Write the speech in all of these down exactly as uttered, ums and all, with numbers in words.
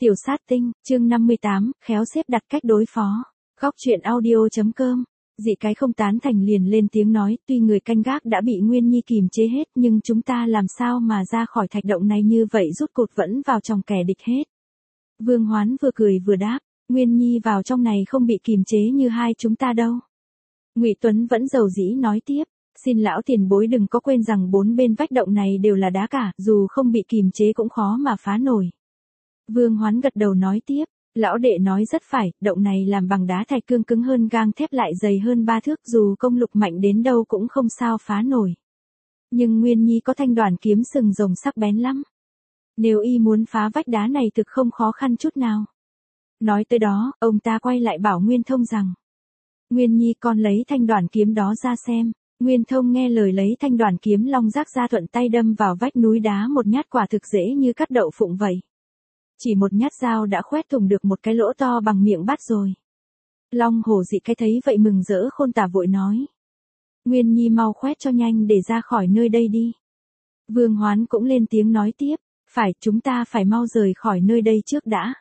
Tiểu sát tinh, chương năm mươi tám, khéo xếp đặt cách đối phó. Góc truyện audio.com. Dị cái không tán thành liền lên tiếng nói, tuy người canh gác đã bị Nguyên Nhi kìm chế hết nhưng chúng ta làm sao mà ra khỏi thạch động này như vậy, rút cột vẫn vào trong kẻ địch hết. Vương Hoán vừa cười vừa đáp, Nguyên Nhi vào trong này không bị kìm chế như hai chúng ta đâu. Ngụy Tuấn vẫn dầu dĩ nói tiếp, xin lão tiền bối đừng có quên rằng bốn bên vách động này đều là đá cả, dù không bị kìm chế cũng khó mà phá nổi. Vương Hoán gật đầu nói tiếp, lão đệ nói rất phải, động này làm bằng đá thạch cương cứng hơn gang thép lại dày hơn ba thước, dù công lục mạnh đến đâu cũng không sao phá nổi. Nhưng Nguyên Nhi có thanh đoàn kiếm sừng rồng sắc bén lắm. Nếu y muốn phá vách đá này thực không khó khăn chút nào. Nói tới đó, ông ta quay lại bảo Nguyên Thông rằng, Nguyên Nhi con lấy thanh đoàn kiếm đó ra xem. Nguyên Thông nghe lời lấy thanh đoàn kiếm long giác ra, thuận tay đâm vào vách núi đá một nhát, quả thực dễ như cắt đậu phụng vậy. Chỉ một nhát dao đã khoét thủng được một cái lỗ to bằng miệng bát rồi. Long hổ dị cái thấy vậy mừng rỡ khôn tả, vội nói, Nguyên Nhi mau khoét cho nhanh để ra khỏi nơi đây đi. Vương Hoán cũng lên tiếng nói tiếp, phải, chúng ta phải mau rời khỏi nơi đây trước đã.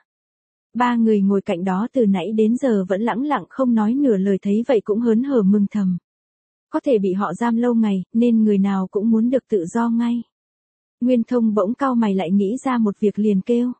Ba người ngồi cạnh đó từ nãy đến giờ vẫn lẳng lặng không nói nửa lời, thấy vậy cũng hớn hở mừng thầm. Có thể bị họ giam lâu ngày, nên người nào cũng muốn được tự do ngay. Nguyên Thông bỗng cau mày lại nghĩ ra một việc, liền kêu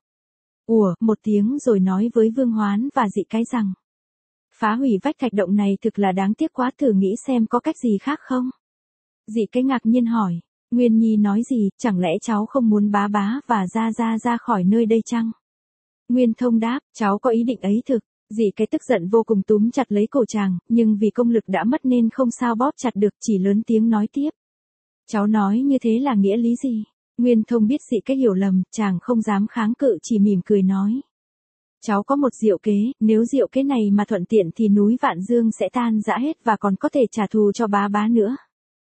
ủa một tiếng rồi nói với Vương Hoán và Dị cái rằng, phá hủy vách thạch động này thực là đáng tiếc quá, thử nghĩ xem có cách gì khác không. Dị cái ngạc nhiên hỏi, Nguyên Nhi nói gì, chẳng lẽ cháu không muốn bá bá và ra ra ra khỏi nơi đây chăng? Nguyên Thông đáp, cháu có ý định ấy thực. Dị cái tức giận vô cùng túm chặt lấy cổ chàng, nhưng vì công lực đã mất nên không sao bóp chặt được, chỉ lớn tiếng nói tiếp. Cháu nói như thế là nghĩa lý gì? Nguyên Thông biết Dị cái hiểu lầm, chàng không dám kháng cự, chỉ mỉm cười nói. Cháu có một diệu kế, nếu diệu kế này mà thuận tiện thì núi Vạn Dương sẽ tan rã hết và còn có thể trả thù cho bá bá nữa.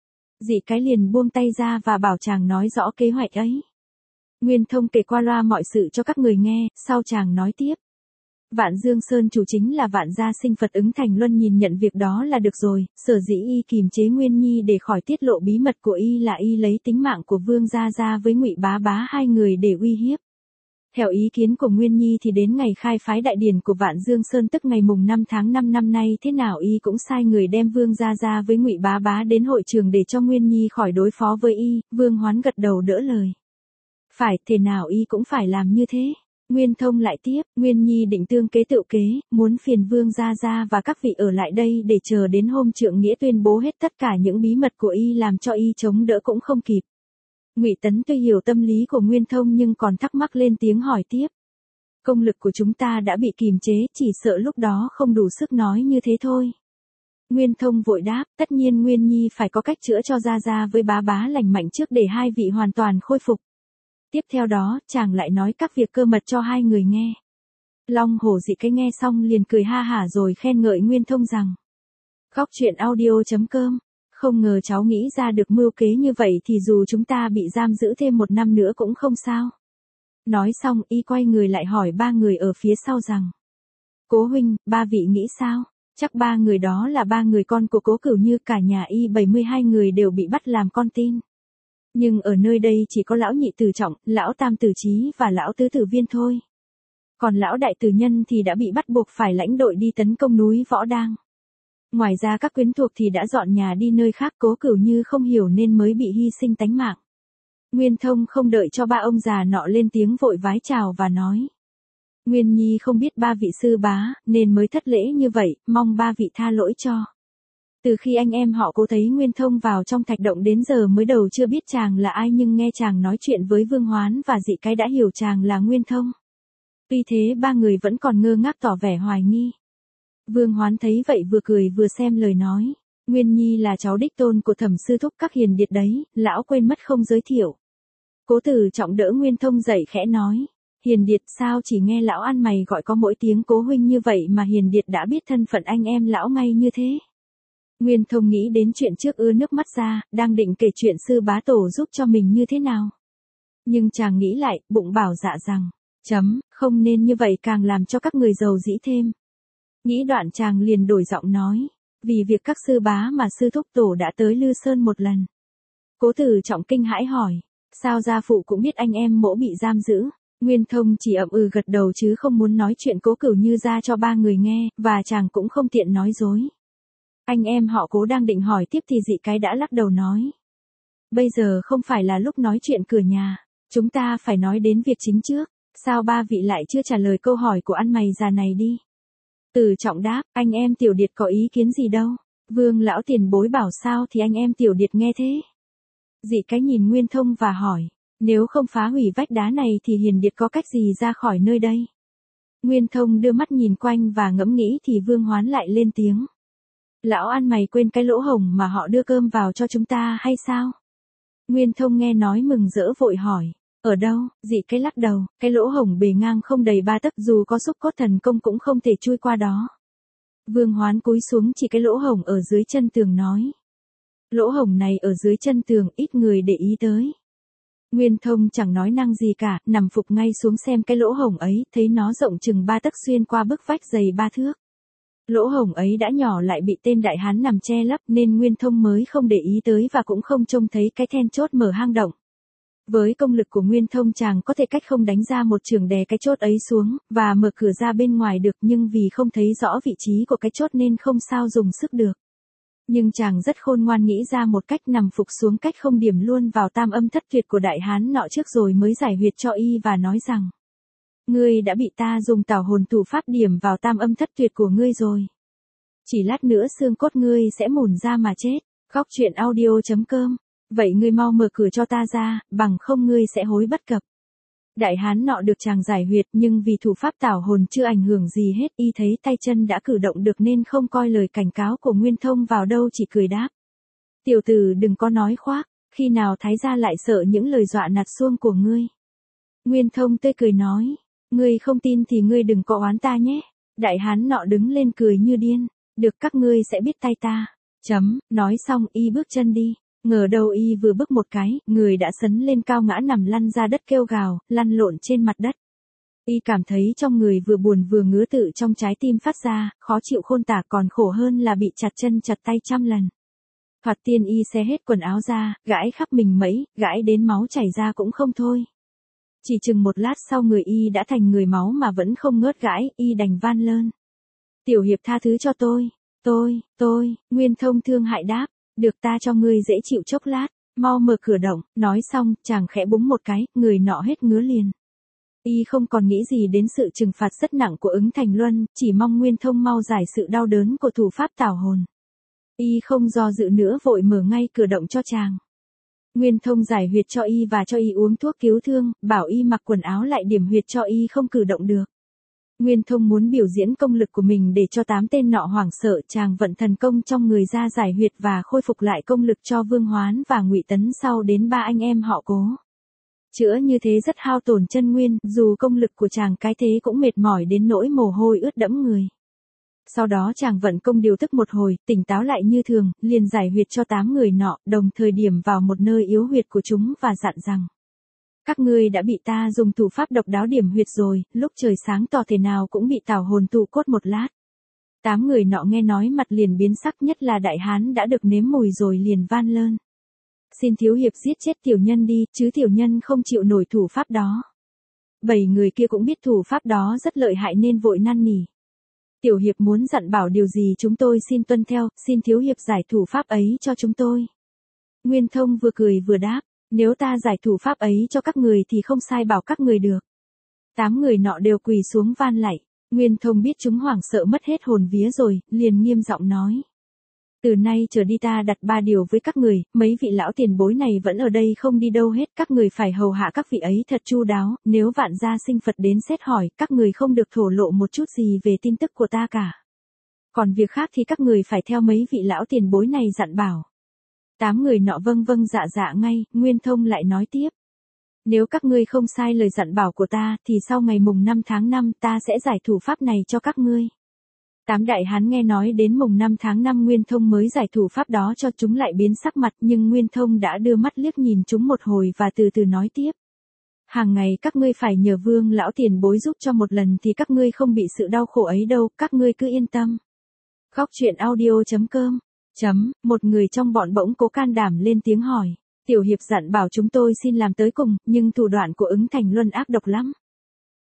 Dị cái liền buông tay ra và bảo chàng nói rõ kế hoạch ấy. Nguyên Thông kể qua loa mọi sự cho các người nghe, sau chàng nói tiếp. Vạn Dương Sơn chủ chính là Vạn Gia Sinh Phật Ứng Thành Luân nhìn nhận việc đó là được rồi, sở dĩ y kìm chế Nguyên Nhi để khỏi tiết lộ bí mật của y là y lấy tính mạng của Vương Gia Gia với Ngụy Bá Bá hai người để uy hiếp. Theo ý kiến của Nguyên Nhi thì đến ngày khai phái đại điển của Vạn Dương Sơn, tức ngày mùng năm tháng năm năm nay, thế nào y cũng sai người đem Vương Gia Gia với Ngụy Bá Bá đến hội trường để cho Nguyên Nhi khỏi đối phó với y. Vương Hoán gật đầu đỡ lời. Phải, thế nào y cũng phải làm như thế. Nguyên Thông lại tiếp, Nguyên Nhi định tương kế tự kế, muốn phiền Vương Gia Gia và các vị ở lại đây để chờ đến hôm trượng nghĩa tuyên bố hết tất cả những bí mật của y, làm cho y chống đỡ cũng không kịp. Ngụy Tấn tuy hiểu tâm lý của Nguyên Thông nhưng còn thắc mắc lên tiếng hỏi tiếp. Công lực của chúng ta đã bị kìm chế, chỉ sợ lúc đó không đủ sức nói như thế thôi. Nguyên Thông vội đáp, tất nhiên Nguyên Nhi phải có cách chữa cho Gia Gia với bá bá lành mạnh trước để hai vị hoàn toàn khôi phục. Tiếp theo đó, chàng lại nói các việc cơ mật cho hai người nghe. Long hổ dị cái nghe xong liền cười ha hả rồi khen ngợi Nguyên Thông rằng. Góc truyện audio.com. Không ngờ cháu nghĩ ra được mưu kế như vậy thì dù chúng ta bị giam giữ thêm một năm nữa cũng không sao. Nói xong y quay người lại hỏi ba người ở phía sau rằng. Cố huynh, ba vị nghĩ sao? Chắc ba người đó là ba người con của Cố Cửu Như, cả nhà y bảy mươi hai người đều bị bắt làm con tin. Nhưng ở nơi đây chỉ có lão nhị tử trọng, lão tam tử trí và lão tứ tử viên thôi. Còn lão đại tử nhân thì đã bị bắt buộc phải lãnh đội đi tấn công núi Võ Đang. Ngoài ra các quyến thuộc thì đã dọn nhà đi nơi khác, Cố Cửu Như không hiểu nên mới bị hy sinh tánh mạng. Nguyên Thông không đợi cho ba ông già nọ lên tiếng vội vái chào và nói. Nguyên Nhi không biết ba vị sư bá, nên mới thất lễ như vậy, mong ba vị tha lỗi cho. Từ khi anh em họ Cố thấy Nguyên Thông vào trong thạch động đến giờ mới đầu chưa biết chàng là ai, nhưng nghe chàng nói chuyện với Vương Hoán và Dị cái đã hiểu chàng là Nguyên Thông. Tuy thế ba người vẫn còn ngơ ngác tỏ vẻ hoài nghi. Vương Hoán thấy vậy vừa cười vừa xem lời nói. Nguyên Nhi là cháu đích tôn của Thẩm sư thúc các hiền điệt đấy, lão quên mất không giới thiệu. Cố Tử Trọng đỡ Nguyên Thông dậy khẽ nói. Hiền điệt sao chỉ nghe lão ăn mày gọi có mỗi tiếng Cố huynh như vậy mà hiền điệt đã biết thân phận anh em lão ngay như thế. Nguyên Thông nghĩ đến chuyện trước ứa nước mắt ra, đang định kể chuyện sư bá tổ giúp cho mình như thế nào. Nhưng chàng nghĩ lại, bụng bảo dạ rằng, chấm, không nên như vậy càng làm cho các người giàu dĩ thêm. Nghĩ đoạn chàng liền đổi giọng nói, vì việc các sư bá mà sư thúc tổ đã tới Lư Sơn một lần. Cố Tử Trọng kinh hãi hỏi, sao gia phụ cũng biết anh em mỗ bị giam giữ? Nguyên Thông chỉ ậm ừ gật đầu chứ không muốn nói chuyện Cố Cửu Như ra cho ba người nghe, và chàng cũng không tiện nói dối. Anh em họ Cố đang định hỏi tiếp thì dị cái đã lắc đầu nói. Bây giờ không phải là lúc nói chuyện cửa nhà, chúng ta phải nói đến việc chính trước, sao ba vị lại chưa trả lời câu hỏi của ăn mày già này đi. Từ Trọng đáp, anh em Tiểu Điệt có ý kiến gì đâu, Vương lão tiền bối bảo sao thì anh em Tiểu Điệt nghe thế. Dị cái nhìn Nguyên Thông và hỏi, nếu không phá hủy vách đá này thì Hiền Điệt có cách gì ra khỏi nơi đây. Nguyên Thông đưa mắt nhìn quanh và ngẫm nghĩ thì Vương Hoán lại lên tiếng. Lão ăn mày quên cái lỗ hổng mà họ đưa cơm vào cho chúng ta hay sao? Nguyên Thông nghe nói mừng rỡ vội hỏi, ở đâu? Dị cái lắc đầu, cái lỗ hổng bề ngang không đầy ba tấc, dù có xúc cốt thần công cũng không thể chui qua đó. Vương Hoán cúi xuống chỉ cái lỗ hổng ở dưới chân tường nói. Lỗ hổng này ở dưới chân tường ít người để ý tới. Nguyên Thông chẳng nói năng gì cả, nằm phục ngay xuống xem cái lỗ hổng ấy, thấy nó rộng chừng ba tấc xuyên qua bức vách dày ba thước. Lỗ hổng ấy đã nhỏ lại bị tên đại hán nằm che lấp nên Nguyên Thông mới không để ý tới và cũng không trông thấy cái then chốt mở hang động. Với công lực của Nguyên Thông chàng có thể cách không đánh ra một chưởng đè cái chốt ấy xuống, và mở cửa ra bên ngoài được, nhưng vì không thấy rõ vị trí của cái chốt nên không sao dùng sức được. Nhưng chàng rất khôn ngoan nghĩ ra một cách nằm phục xuống cách không điểm luôn vào tam âm thất tuyệt của đại hán nọ trước rồi mới giải huyệt cho y và nói rằng. Ngươi đã bị ta dùng tảo hồn thủ pháp điểm vào tam âm thất tuyệt của ngươi rồi. Chỉ lát nữa xương cốt ngươi sẽ mủn ra mà chết. Góc truyện audio chấm com. Vậy ngươi mau mở cửa cho ta ra, bằng không ngươi sẽ hối bất cập. Đại hán nọ được chàng giải huyệt nhưng vì thủ pháp tảo hồn chưa ảnh hưởng gì hết, y thấy tay chân đã cử động được nên không coi lời cảnh cáo của Nguyên Thông vào đâu, chỉ cười đáp. Tiểu tử đừng có nói khoác, khi nào thái gia lại sợ những lời dọa nạt xuông của ngươi. Nguyên Thông tươi cười nói, ngươi không tin thì ngươi đừng có oán ta nhé. Đại hán nọ đứng lên cười như điên, được các ngươi sẽ biết tay ta. Chấm, nói xong y bước chân đi. Ngờ đâu y vừa bước một cái, người đã sấn lên cao ngã nằm lăn ra đất kêu gào, lăn lộn trên mặt đất. Y cảm thấy trong người vừa buồn vừa ngứa tự trong trái tim phát ra, khó chịu khôn tả, còn khổ hơn là bị chặt chân chặt tay trăm lần. Thoạt tiên y xé hết quần áo ra, gãi khắp mình mấy, gãi đến máu chảy ra cũng không thôi. Chỉ chừng một lát sau người y đã thành người máu mà vẫn không ngớt gãi, y đành van lơn. Tiểu hiệp tha thứ cho tôi, tôi, tôi, Nguyên Thông thương hại đáp. Được, ta cho ngươi dễ chịu chốc lát, mau mở cửa động. Nói xong, chàng khẽ búng một cái, người nọ hết ngứa liền. Y không còn nghĩ gì đến sự trừng phạt rất nặng của ứng Thành Luân, chỉ mong Nguyên Thông mau giải sự đau đớn của thủ pháp tảo hồn. Y không do dự nữa vội mở ngay cửa động cho chàng. Nguyên Thông giải huyệt cho y và cho y uống thuốc cứu thương, bảo y mặc quần áo lại điểm huyệt cho y không cử động được. Nguyên Thông muốn biểu diễn công lực của mình để cho tám tên nọ hoảng sợ, chàng vận thần công trong người ra giải huyệt và khôi phục lại công lực cho Vương Hoán và Ngụy Tấn, sau đến ba anh em họ Cố. Chữa như thế rất hao tổn chân nguyên, dù công lực của chàng cái thế cũng mệt mỏi đến nỗi mồ hôi ướt đẫm người. Sau đó chàng vận công điều tức một hồi, tỉnh táo lại như thường, liền giải huyệt cho tám người nọ, đồng thời điểm vào một nơi yếu huyệt của chúng và dặn rằng. Các ngươi đã bị ta dùng thủ pháp độc đáo điểm huyệt rồi, lúc trời sáng tỏ thể nào cũng bị tảo hồn tụ cốt một lát. Tám người nọ nghe nói mặt liền biến sắc, nhất là đại hán đã được nếm mùi rồi liền van lơn. Xin thiếu hiệp giết chết tiểu nhân đi, chứ tiểu nhân không chịu nổi thủ pháp đó. Bảy người kia cũng biết thủ pháp đó rất lợi hại nên vội năn nỉ. Tiểu hiệp muốn dặn bảo điều gì chúng tôi xin tuân theo, xin thiếu hiệp giải thủ pháp ấy cho chúng tôi. Nguyên Thông vừa cười vừa đáp. Nếu ta giải thủ pháp ấy cho các người thì không sai bảo các người được. Tám người nọ đều quỳ xuống van lạy. Nguyên Thông biết chúng hoảng sợ mất hết hồn vía rồi, liền nghiêm giọng nói. Từ nay trở đi ta đặt ba điều với các người, mấy vị lão tiền bối này vẫn ở đây không đi đâu hết, các người phải hầu hạ các vị ấy thật chu đáo, nếu vạn gia sinh Phật đến xét hỏi, các người không được thổ lộ một chút gì về tin tức của ta cả. Còn việc khác thì các người phải theo mấy vị lão tiền bối này dặn bảo. Tám người nọ vâng vâng dạ dạ ngay, Nguyên Thông lại nói tiếp. Nếu các ngươi không sai lời dặn bảo của ta, thì sau ngày mùng năm tháng năm ta sẽ giải thủ pháp này cho các ngươi. Tám đại hán nghe nói đến mùng năm tháng năm Nguyên Thông mới giải thủ pháp đó cho chúng lại biến sắc mặt, nhưng Nguyên Thông đã đưa mắt liếc nhìn chúng một hồi và từ từ nói tiếp. Hàng ngày các ngươi phải nhờ Vương lão tiền bối giúp cho một lần thì các ngươi không bị sự đau khổ ấy đâu, các ngươi cứ yên tâm. Góc truyện audio chấm com. Chấm, một người trong bọn bỗng cố can đảm lên tiếng hỏi. Tiểu hiệp dặn bảo chúng tôi xin làm tới cùng, nhưng thủ đoạn của ứng Thành Luân ác độc lắm.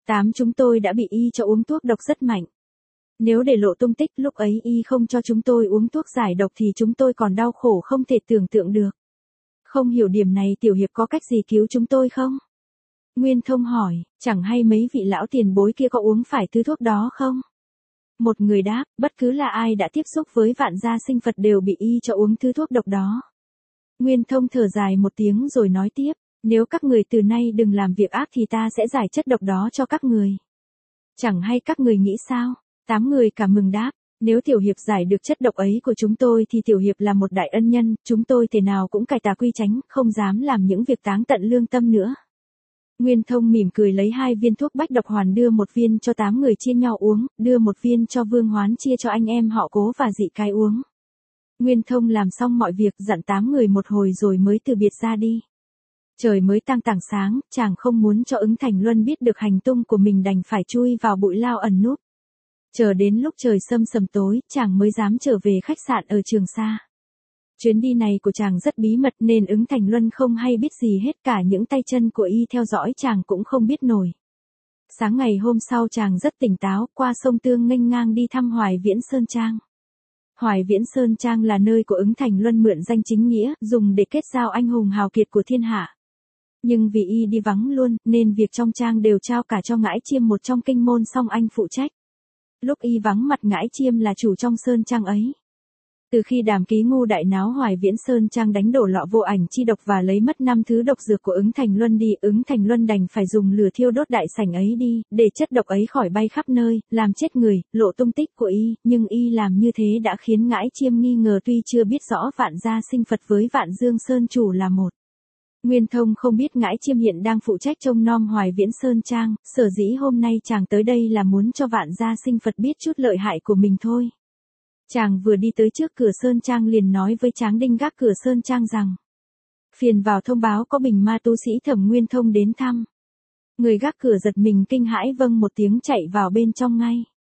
Tám chúng tôi đã bị y cho uống thuốc độc rất mạnh. Nếu để lộ tung tích lúc ấy y không cho chúng tôi uống thuốc giải độc thì chúng tôi còn đau khổ không thể tưởng tượng được. Không hiểu điểm này Tiểu Hiệp có cách gì cứu chúng tôi không? Nguyên Thông hỏi, chẳng hay mấy vị lão tiền bối kia có uống phải thứ thuốc đó không? Một người đáp, bất cứ là ai đã tiếp xúc với vạn gia sinh Phật đều bị y cho uống thứ thuốc độc đó. Nguyên Thông thở dài một tiếng rồi nói tiếp, nếu các người từ nay đừng làm việc ác thì ta sẽ giải chất độc đó cho các người. Chẳng hay các người nghĩ sao? Tám người cả mừng đáp, nếu Tiểu Hiệp giải được chất độc ấy của chúng tôi thì Tiểu Hiệp là một đại ân nhân, chúng tôi thể nào cũng cải tà quy chánh, không dám làm những việc táng tận lương tâm nữa. Nguyên Thông mỉm cười lấy hai viên thuốc bách độc hoàn đưa một viên cho tám người chia nhau uống, đưa một viên cho Vương Hoán chia cho anh em họ Cố và Dị Cái uống. Nguyên Thông làm xong mọi việc dặn tám người một hồi rồi mới từ biệt ra đi. Trời mới tang tảng sáng, chàng không muốn cho Ứng Thành Luân biết được hành tung của mình đành phải chui vào bụi lao ẩn núp. Chờ đến lúc trời sâm sầm tối, chàng mới dám trở về khách sạn ở Trường Sa. Chuyến đi này của chàng rất bí mật nên Ứng Thành Luân không hay biết gì hết, cả những tay chân của y theo dõi chàng cũng không biết nổi. Sáng ngày hôm sau chàng rất tỉnh táo, qua sông Tương nghênh ngang đi thăm Hoài Viễn Sơn Trang. Hoài Viễn Sơn Trang là nơi của Ứng Thành Luân mượn danh chính nghĩa, dùng để kết giao anh hùng hào kiệt của thiên hạ. Nhưng vì y đi vắng luôn, nên việc trong trang đều trao cả cho Ngãi Chiêm một trong kinh môn song anh phụ trách. Lúc y vắng mặt Ngãi Chiêm là chủ trong Sơn Trang ấy. Từ khi Đàm Ký ngu đại náo Hoài Viễn Sơn Trang đánh đổ lọ vô ảnh chi độc và lấy mất năm thứ độc dược của Ứng Thành Luân đi, Ứng Thành Luân đành phải dùng lửa thiêu đốt đại sảnh ấy đi, để chất độc ấy khỏi bay khắp nơi, làm chết người, lộ tung tích của y, nhưng y làm như thế đã khiến Ngãi Chiêm nghi ngờ, tuy chưa biết rõ Vạn gia sinh Phật với Vạn Dương Sơn chủ là một. Nguyên Thông không biết Ngãi Chiêm hiện đang phụ trách trông nom Hoài Viễn Sơn Trang, sở dĩ hôm nay chàng tới đây là muốn cho Vạn gia sinh Phật biết chút lợi hại của mình thôi. Chàng vừa đi tới trước cửa Sơn Trang liền nói với Tráng Đinh gác cửa Sơn Trang rằng, phiền vào thông báo có bình ma tu sĩ Thẩm Nguyên Thông đến thăm. Người gác cửa giật mình kinh hãi vâng một tiếng chạy vào bên trong ngay.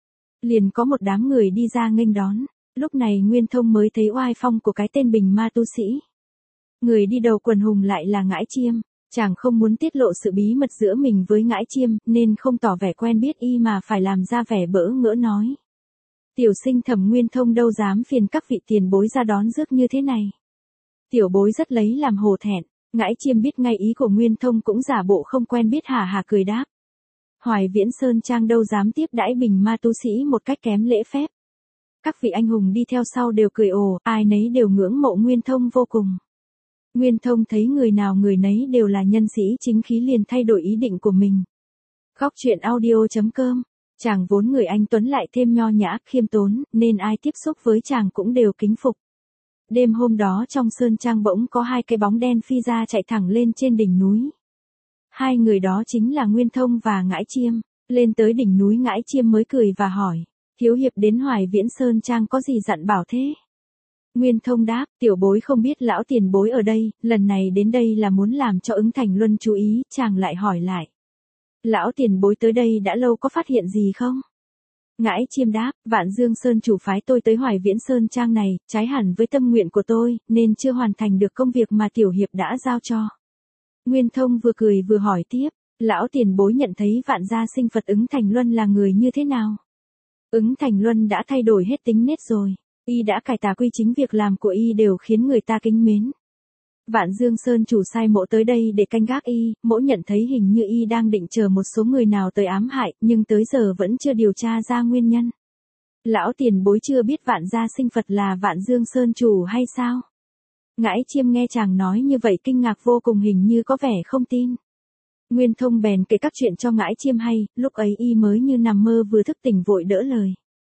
Liền có một đám người đi ra nghênh đón, lúc này Nguyên Thông mới thấy oai phong của cái tên bình ma tu sĩ. Người đi đầu quần hùng lại là Ngãi Chiêm, chàng không muốn tiết lộ sự bí mật giữa mình với Ngãi Chiêm, nên không tỏ vẻ quen biết y mà phải làm ra vẻ bỡ ngỡ nói. Tiểu sinh Thẩm Nguyên Thông đâu dám phiền các vị tiền bối ra đón rước như thế này. Tiểu bối rất lấy làm hổ thẹn, Ngãi Chiêm biết ngay ý của Nguyên Thông cũng giả bộ không quen biết hà hà cười đáp. Hoài Viễn Sơn Trang đâu dám tiếp đãi bình ma tu sĩ một cách kém lễ phép. Các vị anh hùng đi theo sau đều cười ồ, ai nấy đều ngưỡng mộ Nguyên Thông vô cùng. Nguyên Thông thấy người nào người nấy đều là nhân sĩ chính khí liền thay đổi ý định của mình. Góc truyện audio chấm com. Chàng vốn người anh tuấn lại thêm nho nhã, khiêm tốn, nên ai tiếp xúc với chàng cũng đều kính phục. Đêm hôm đó trong Sơn Trang bỗng có hai cái bóng đen phi ra chạy thẳng lên trên đỉnh núi. Hai người đó chính là Nguyên Thông và Ngãi Chiêm. Lên tới đỉnh núi Ngãi Chiêm mới cười và hỏi, thiếu hiệp đến Hoài Viễn Sơn Trang có gì dặn bảo thế? Nguyên Thông đáp, tiểu bối không biết lão tiền bối ở đây, lần này đến đây là muốn làm cho Ứng Thành Luân chú ý, chàng lại hỏi lại. Lão tiền bối tới đây đã lâu có phát hiện gì không? Ngãi Chiêm đáp, Vạn Dương Sơn chủ phái tôi tới Hoài Viễn Sơn Trang này, trái hẳn với tâm nguyện của tôi, nên chưa hoàn thành được công việc mà tiểu hiệp đã giao cho. Nguyên Thông vừa cười vừa hỏi tiếp, lão tiền bối nhận thấy Vạn gia sinh Phật Ứng Thành Luân là người như thế nào? Ứng Thành Luân đã thay đổi hết tính nết rồi, y đã cải tà quy chính, việc làm của y đều khiến người ta kính mến. Vạn Dương Sơn chủ sai mộ tới đây để canh gác y, mỗ nhận thấy hình như y đang định chờ một số người nào tới ám hại, nhưng tới giờ vẫn chưa điều tra ra nguyên nhân. Lão tiền bối chưa biết Vạn gia sinh Phật là Vạn Dương Sơn chủ hay sao? Ngãi Chiêm nghe chàng nói như vậy kinh ngạc vô cùng, hình như có vẻ không tin. Nguyên Thông bèn kể các chuyện cho Ngãi Chiêm hay, lúc ấy y mới như nằm mơ vừa thức tỉnh vội đỡ lời.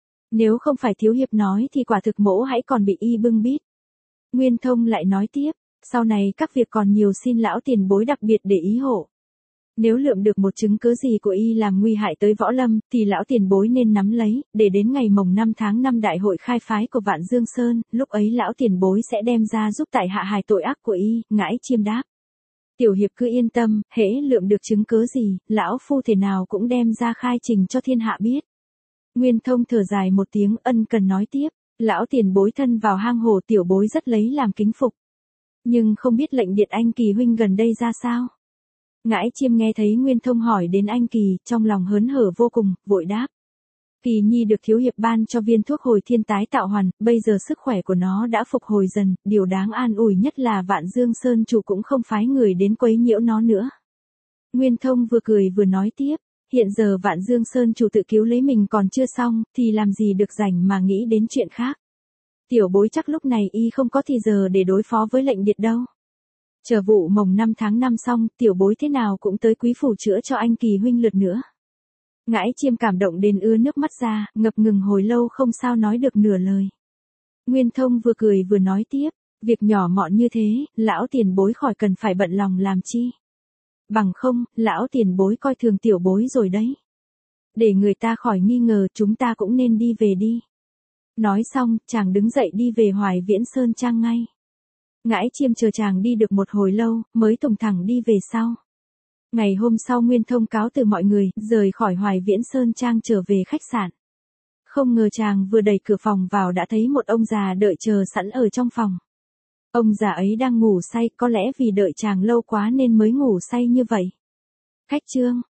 Nếu không phải thiếu hiệp nói thì quả thực mỗ hãy còn bị y bưng bít. Nguyên Thông lại nói tiếp. Sau này các việc còn nhiều, xin lão tiền bối đặc biệt để ý hộ. Nếu lượm được một chứng cứ gì của y làm nguy hại tới võ lâm, thì lão tiền bối nên nắm lấy, để đến ngày mồng năm tháng năm đại hội khai phái của Vạn Dương Sơn, lúc ấy lão tiền bối sẽ đem ra giúp tại hạ hài tội ác của y. Ngãi Chiêm đáp. Tiểu hiệp cứ yên tâm, hễ lượm được chứng cứ gì, lão phu thể nào cũng đem ra khai trình cho thiên hạ biết. Nguyên Thông thở dài một tiếng ân cần nói tiếp, lão tiền bối thân vào hang hồ, tiểu bối rất lấy làm kính phục. Nhưng không biết lệnh Điện Anh Kỳ huynh gần đây ra sao? Ngãi Chiêm nghe thấy Nguyên Thông hỏi đến anh Kỳ, trong lòng hớn hở vô cùng, vội đáp. Kỳ Nhi được thiếu hiệp ban cho viên thuốc hồi thiên tái tạo hoàn, bây giờ sức khỏe của nó đã phục hồi dần, điều đáng an ủi nhất là Vạn Dương Sơn chủ cũng không phái người đến quấy nhiễu nó nữa. Nguyên Thông vừa cười vừa nói tiếp, hiện giờ Vạn Dương Sơn chủ tự cứu lấy mình còn chưa xong, thì làm gì được rảnh mà nghĩ đến chuyện khác. Tiểu bối chắc lúc này y không có thì giờ để đối phó với lệnh điệt đâu. Chờ vụ mồng năm tháng năm xong, tiểu bối thế nào cũng tới quý phủ chữa cho anh Kỳ huynh lượt nữa. Ngãi Chiêm cảm động đến ưa nước mắt ra, ngập ngừng hồi lâu không sao nói được nửa lời. Nguyên Thông vừa cười vừa nói tiếp, việc nhỏ mọn như thế, lão tiền bối khỏi cần phải bận lòng làm chi. Bằng không, lão tiền bối coi thường tiểu bối rồi đấy. Để người ta khỏi nghi ngờ, chúng ta cũng nên đi về đi. Nói xong, chàng đứng dậy đi về Hoài Viễn Sơn Trang ngay. Ngãi Chiêm chờ chàng đi được một hồi lâu, mới tùng thẳng đi về sau. Ngày hôm sau Nguyên Thông cáo từ mọi người, rời khỏi Hoài Viễn Sơn Trang trở về khách sạn. Không ngờ chàng vừa đẩy cửa phòng vào đã thấy một ông già đợi chờ sẵn ở trong phòng. Ông già ấy đang ngủ say, có lẽ vì đợi chàng lâu quá nên mới ngủ say như vậy. Khách trương,